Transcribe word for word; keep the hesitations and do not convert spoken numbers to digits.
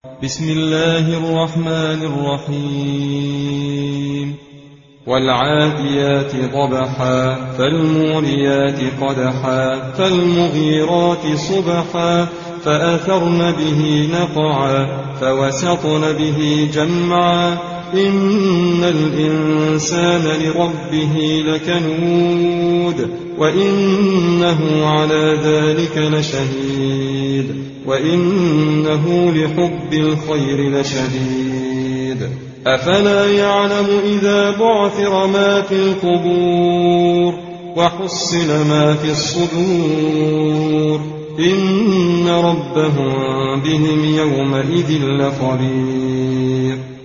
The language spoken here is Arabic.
بسم الله الرحمن الرحيم والعاديات ضبحا فالموريات قدحا فالمغيرات صبحا فأثرن به نقعا فوسطن به جمعا إن الإنسان لربه لكنود وإنه على ذلك لشهيد وإنه لحب الخير لشديد أفلا يعلم إذا بعثر ما في القبور وحصل ما في الصدور إن ربهم بهم يومئذ لخبير